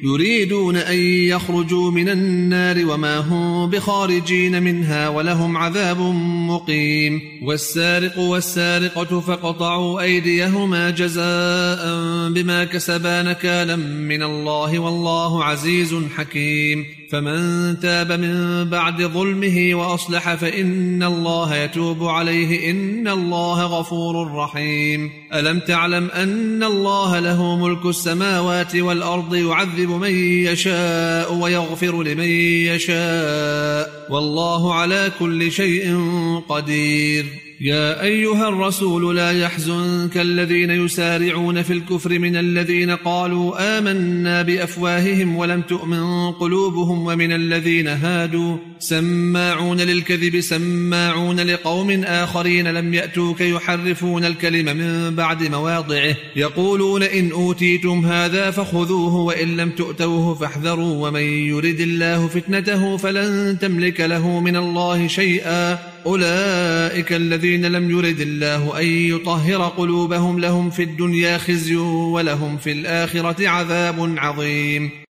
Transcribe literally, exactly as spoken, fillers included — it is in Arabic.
يريدون أن يخرجوا من النار وما هم بخارجين منها ولهم عذاب مقيم. والسارق والسارقة فاقطعوا أيديهما جزاء بما كسبا نكالا من الله والله عزيز حكيم. فمن تاب من بعد ظلمه وأصلح فإن الله يتوب عليه إن الله غفور رحيم. ألم تعلم أن الله له ملك السماوات والأرض يعذب من يشاء ويغفر لمن يشاء والله على كل شيء قدير. يا أيها الرسول لا يحزنك الذين يسارعون في الكفر من الذين قالوا آمنا بأفواههم ولم تؤمن قلوبهم ومن الذين هادوا سماعون للكذب سماعون لقوم آخرين لم يأتوك يحرفون الكلم من بعد مواضعه يقولون إن أوتيتم هذا فخذوه وإن لم تؤتوه فاحذروا ومن يرد الله فتنته فلن تملك له من الله شيئا أولئك الذين لم يرد الله أن يطهر قلوبهم لهم في الدنيا خزي ولهم في الآخرة عذاب عظيم.